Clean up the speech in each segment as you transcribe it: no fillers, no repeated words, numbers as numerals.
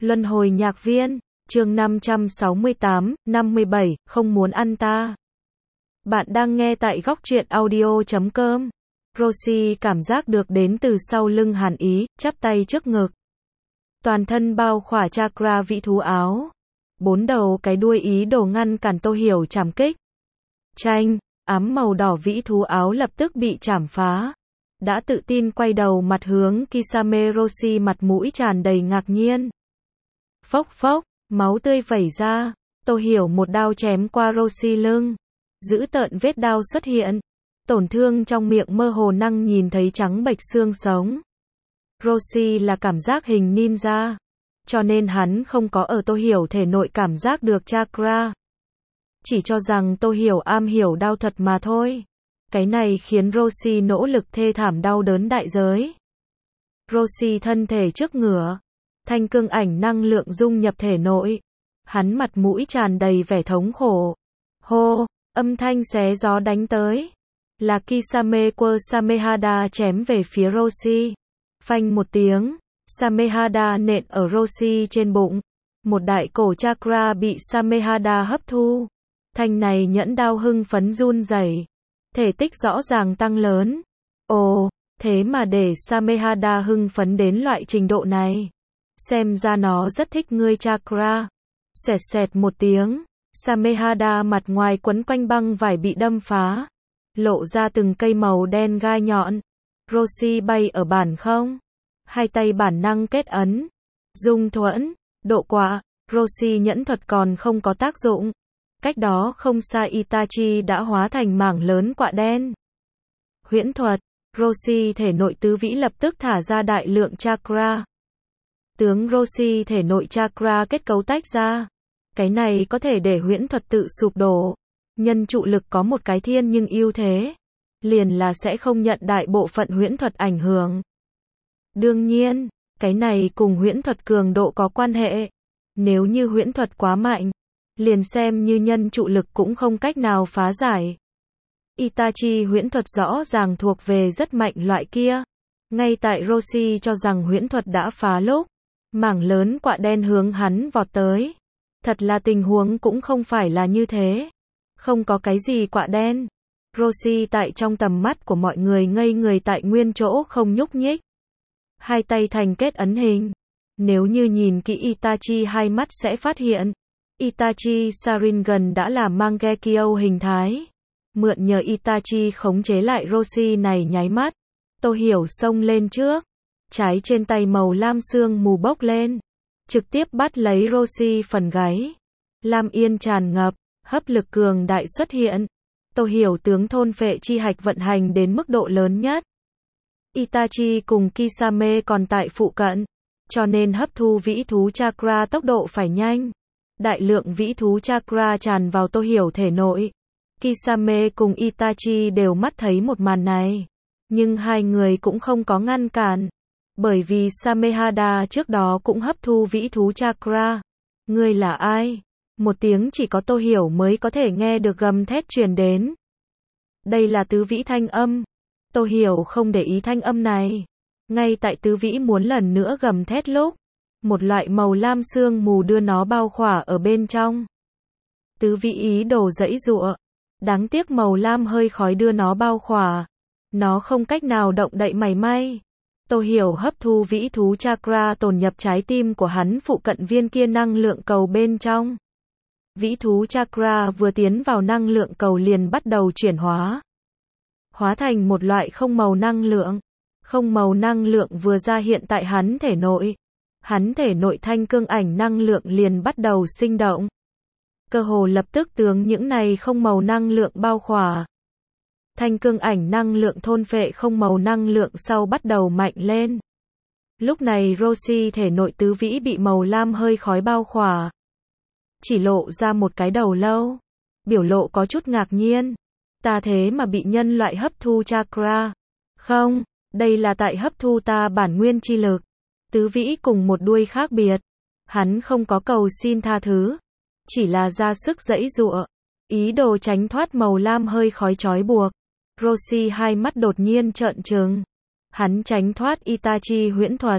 Luân hồi nhạc viên, chương 568, 57, không muốn ăn ta. Bạn đang nghe tại góc truyện audio.com. Rosie cảm giác được đến từ sau lưng hàn ý, chắp tay trước ngực. Toàn thân bao khỏa chakra vĩ thú áo. Bốn đầu cái đuôi ý đồ ngăn cản Tô Hiểu trảm kích. Chanh, ám màu đỏ vĩ thú áo lập tức bị chảm phá. Đã tự tin quay đầu mặt hướng Kisame, Rosie mặt mũi tràn đầy ngạc nhiên. Phốc phốc, máu tươi vẩy ra, Tô Hiểu một đao chém qua Rosie lưng. Dữ tợn vết đao xuất hiện. Tổn thương trong miệng mơ hồ năng nhìn thấy trắng bệch xương sống. Rosie là cảm giác hình ninja, cho nên hắn không có ở Tô Hiểu thể nội cảm giác được chakra. Chỉ cho rằng Tô Hiểu am hiểu đao thuật mà thôi. Cái này khiến Rosie nỗ lực thê thảm đau đớn đại giới. Rosie thân thể trước ngửa, thanh cương ảnh năng lượng dung nhập thể nội. Hắn mặt mũi tràn đầy vẻ thống khổ. Hô, âm thanh xé gió đánh tới. Là Kisame quơ Samehada chém về phía Rosie. Phanh một tiếng, Samehada nện ở Rosie trên bụng. Một đại cổ chakra bị Samehada hấp thu. Thanh này nhẫn đao hưng phấn run rẩy. Thể tích rõ ràng tăng lớn. Ồ, thế mà để Samehada hưng phấn đến loại trình độ này. Xem ra nó rất thích ngươi chakra. Xẹt xẹt một tiếng, Samehada mặt ngoài quấn quanh băng vải bị đâm phá. Lộ ra từng cây màu đen gai nhọn. Rosie bay ở bản không. Hai tay bản năng kết ấn. Dung thuẫn, độ quạ, Rosie nhẫn thuật còn không có tác dụng. Cách đó không xa Itachi đã hóa thành mảng lớn quạ đen. Huyễn thuật, Rosie thể nội tứ vĩ lập tức thả ra đại lượng chakra. Tướng Rosie thể nội chakra kết cấu tách ra. Cái này có thể để huyễn thuật tự sụp đổ. Nhân trụ lực có một cái thiên nhưng ưu thế. Liền là sẽ không nhận đại bộ phận huyễn thuật ảnh hưởng. Đương nhiên, cái này cùng huyễn thuật cường độ có quan hệ. Nếu như huyễn thuật quá mạnh, liền xem như nhân trụ lực cũng không cách nào phá giải. Itachi huyễn thuật rõ ràng thuộc về rất mạnh loại kia. Ngay tại Rosie cho rằng huyễn thuật đã phá lúc, mảng lớn quạ đen hướng hắn vọt tới. Thật là tình huống cũng không phải là như thế. Không có cái gì quạ đen. Rosie tại trong tầm mắt của mọi người ngây người tại nguyên chỗ không nhúc nhích. Hai tay thành kết ấn hình. Nếu như nhìn kỹ Itachi hai mắt sẽ phát hiện. Itachi Sharingan đã là Mangekyo hình thái. Mượn nhờ Itachi khống chế lại Rosie này nháy mắt. Tô Hiểu xông lên trước. Trái trên tay màu lam sương mù bốc lên. Trực tiếp bắt lấy Rosie phần gáy. Lam yên tràn ngập, hấp lực cường đại xuất hiện. Tô Hiểu tướng thôn phệ chi hạch vận hành đến mức độ lớn nhất. Itachi cùng Kisame còn tại phụ cận. Cho nên hấp thu vĩ thú chakra tốc độ phải nhanh. Đại lượng vĩ thú chakra tràn vào Tô Hiểu thể nội. Kisame cùng Itachi đều mắt thấy một màn này. Nhưng hai người cũng không có ngăn cản. Bởi vì Samehada trước đó cũng hấp thu vĩ thú chakra. Ngươi là ai? Một tiếng chỉ có Tô Hiểu mới có thể nghe được gầm thét truyền đến. Đây là tứ vĩ thanh âm. Tô Hiểu không để ý thanh âm này. Ngay tại tứ vĩ muốn lần nữa gầm thét lúc, một loại màu lam sương mù đưa nó bao khỏa ở bên trong. Tứ vĩ ý đồ giãy giụa. Đáng tiếc màu lam hơi khói đưa nó bao khỏa. Nó không cách nào động đậy mảy may. Tô Hiểu hấp thu vĩ thú chakra tồn nhập trái tim của hắn phụ cận viên kia năng lượng cầu bên trong. Vĩ thú chakra vừa tiến vào năng lượng cầu liền bắt đầu chuyển hóa. Hóa thành một loại không màu năng lượng. Không màu năng lượng vừa ra hiện tại hắn thể nội. Hắn thể nội thanh cương ảnh năng lượng liền bắt đầu sinh động. Cơ hồ lập tức tướng những này không màu năng lượng bao khỏa. Thanh cương ảnh năng lượng thôn phệ không màu năng lượng sau bắt đầu mạnh lên. Lúc này Rosie thể nội tứ vĩ bị màu lam hơi khói bao khỏa. Chỉ lộ ra một cái đầu lâu. Biểu lộ có chút ngạc nhiên. Ta thế mà bị nhân loại hấp thu chakra. Không, đây là tại hấp thu ta bản nguyên chi lực. Tứ vĩ cùng một đuôi khác biệt. Hắn không có cầu xin tha thứ. Chỉ là ra sức giãy giụa. Ý đồ tránh thoát màu lam hơi khói trói buộc. Rosie hai mắt đột nhiên trợn trừng. Hắn tránh thoát Itachi huyễn thuật.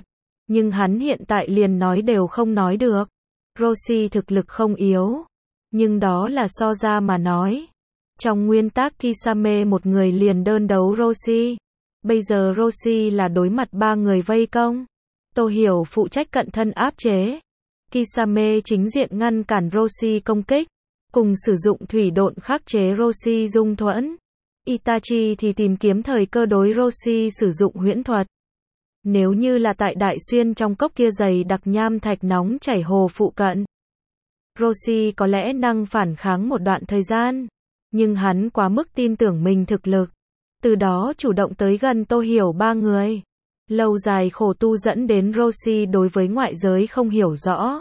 Nhưng hắn hiện tại liền nói đều không nói được. Roshi thực lực không yếu. Nhưng đó là so ra mà nói. Trong nguyên tắc Kisame một người liền đơn đấu Roshi. Bây giờ Roshi là đối mặt 3 người vây công. Tô Hiểu phụ trách cận thân áp chế. Kisame chính diện ngăn cản Roshi công kích. Cùng sử dụng thủy độn khắc chế Roshi dung thuẫn. Itachi thì tìm kiếm thời cơ đối Roshi sử dụng huyễn thuật. Nếu như là tại Đại Xuyên trong cốc kia dày đặc nham thạch nóng chảy hồ phụ cận, Roshi có lẽ năng phản kháng một đoạn thời gian. Nhưng hắn quá mức tin tưởng mình thực lực. Từ đó chủ động tới gần Tô Hiểu 3 người. Lâu dài khổ tu dẫn đến Roshi đối với ngoại giới không hiểu rõ.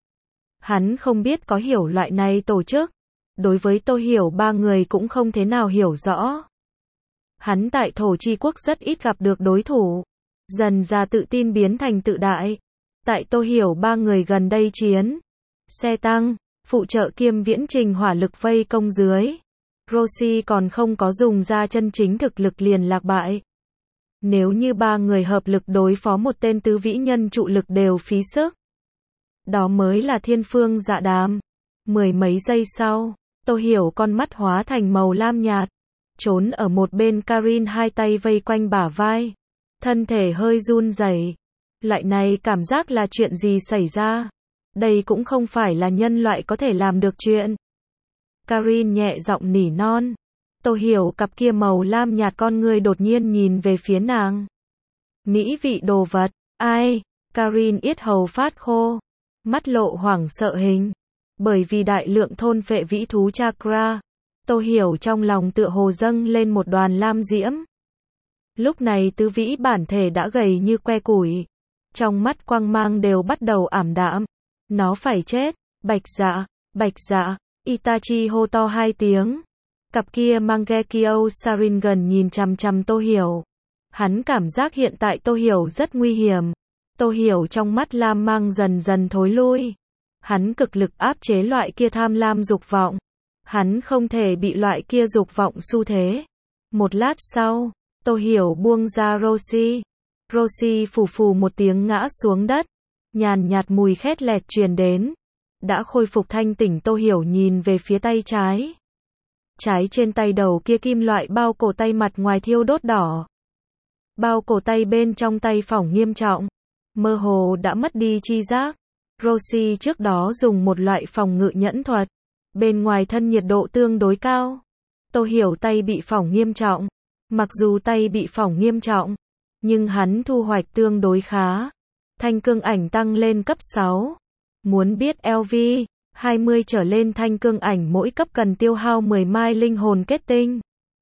Hắn không biết có hiểu loại này tổ chức. Đối với Tô Hiểu 3 người cũng không thế nào hiểu rõ. Hắn tại Thổ Chi Quốc rất ít gặp được đối thủ. Dần ra tự tin biến thành tự đại. Tại Tô Hiểu 3 người gần đây chiến. Xe tăng, phụ trợ kiêm viễn trình hỏa lực vây công dưới. Roshi còn không có dùng ra chân chính thực lực liền lạc bại. Nếu như 3 người hợp lực đối phó một tên tứ vĩ nhân trụ lực đều phí sức. Đó mới là thiên phương dạ đàm. Mười mấy giây sau, Tô Hiểu con mắt hóa thành màu lam nhạt. Trốn ở một bên Karin hai tay vây quanh bả vai. Thân thể hơi run rẩy. Loại này cảm giác là chuyện gì xảy ra? Đây cũng không phải là nhân loại có thể làm được chuyện. Karin nhẹ giọng nỉ non. Tô Hiểu cặp kia màu lam nhạt con người đột nhiên nhìn về phía nàng. Mỹ vị đồ vật, ai? Karin yết hầu phát khô. Mắt lộ hoảng sợ hình. Bởi vì đại lượng thôn phệ vĩ thú chakra. Tô Hiểu trong lòng tựa hồ dâng lên một đoàn lam diễm. Lúc này tứ vĩ bản thể đã gầy như que củi. Trong mắt quang mang đều bắt đầu ảm đạm. Nó phải chết. Bạch dạ. Itachi hô to 2 tiếng. Cặp kia Mangekyo Sharingan nhìn chằm chằm Tô Hiểu. Hắn cảm giác hiện tại Tô Hiểu rất nguy hiểm. Tô Hiểu trong mắt lam mang dần dần thối lui. Hắn cực lực áp chế loại kia tham lam dục vọng. Hắn không thể bị loại kia dục vọng xu thế. Một lát sau, Tô Hiểu buông ra Roshi. Roshi phù phù một tiếng ngã xuống đất. Nhàn nhạt mùi khét lẹt truyền đến. Đã khôi phục thanh tỉnh Tô Hiểu nhìn về phía tay trái. Trái trên tay đầu kia kim loại bao cổ tay mặt ngoài thiêu đốt đỏ. Bao cổ tay bên trong tay phỏng nghiêm trọng. Mơ hồ đã mất đi chi giác. Roshi trước đó dùng một loại phòng ngự nhẫn thuật. Bên ngoài thân nhiệt độ tương đối cao. Tô Hiểu tay bị phỏng nghiêm trọng. Mặc dù tay bị phỏng nghiêm trọng, nhưng hắn thu hoạch tương đối khá. Thanh cương ảnh tăng lên cấp 6. Muốn biết LV20 trở lên thanh cương ảnh mỗi cấp cần tiêu hao 10 mai linh hồn kết tinh.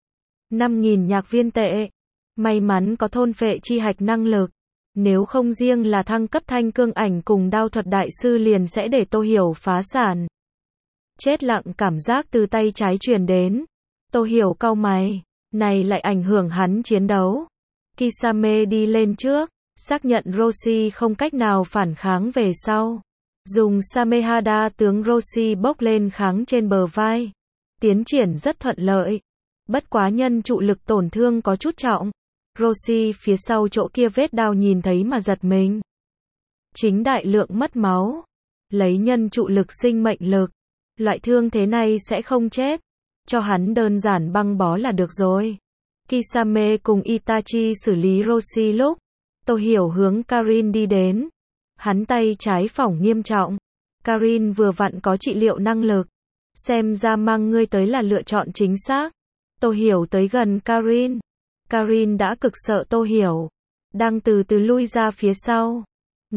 5.000 nhạc viên tệ. May mắn có thôn phệ chi hạch năng lực. Nếu không riêng là thăng cấp thanh cương ảnh cùng đao thuật đại sư liền sẽ để Tô Hiểu phá sản. Chết lặng cảm giác từ tay trái truyền đến. Tô Hiểu cau mày. Này lại ảnh hưởng hắn chiến đấu. Kisame đi lên trước. Xác nhận Roshi không cách nào phản kháng về sau. Dùng Samehada tướng Roshi bốc lên kháng trên bờ vai. Tiến triển rất thuận lợi. Bất quá nhân trụ lực tổn thương có chút trọng. Roshi phía sau chỗ kia vết đao nhìn thấy mà giật mình. Chính đại lượng mất máu. Lấy nhân trụ lực sinh mệnh lực. Loại thương thế này sẽ không chết. Cho hắn đơn giản băng bó là được rồi. Kisame cùng Itachi xử lý Roshi lúc. Tô Hiểu hướng Karin đi đến. Hắn tay trái phỏng nghiêm trọng. Karin vừa vặn có trị liệu năng lực. Xem ra mang ngươi tới là lựa chọn chính xác. Tô Hiểu tới gần Karin. Karin đã cực sợ Tô Hiểu. Đang từ từ lui ra phía sau.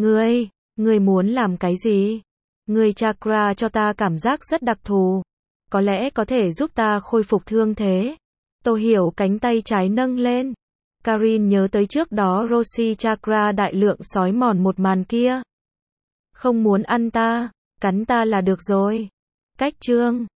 Ngươi muốn làm cái gì? Ngươi chakra cho ta cảm giác rất đặc thù. Có lẽ có thể giúp ta khôi phục thương thế. Tô Hiểu cánh tay trái nâng lên. Karin nhớ tới trước đó Roshi chakra đại lượng sói mòn một màn kia. Không muốn ăn ta, cắn ta là được rồi. Cách chương